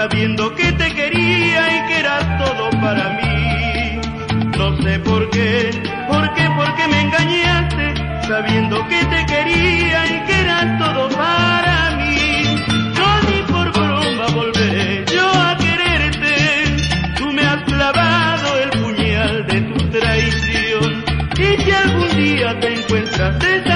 sabiendo que te quería y que eras todo para mí. No sé por qué me engañaste, sabiendo que te quería y que eras todo para mí. No ni por broma volveré yo a quererte, tú me has clavado el puñal de tu traición. Y si algún día te encuentras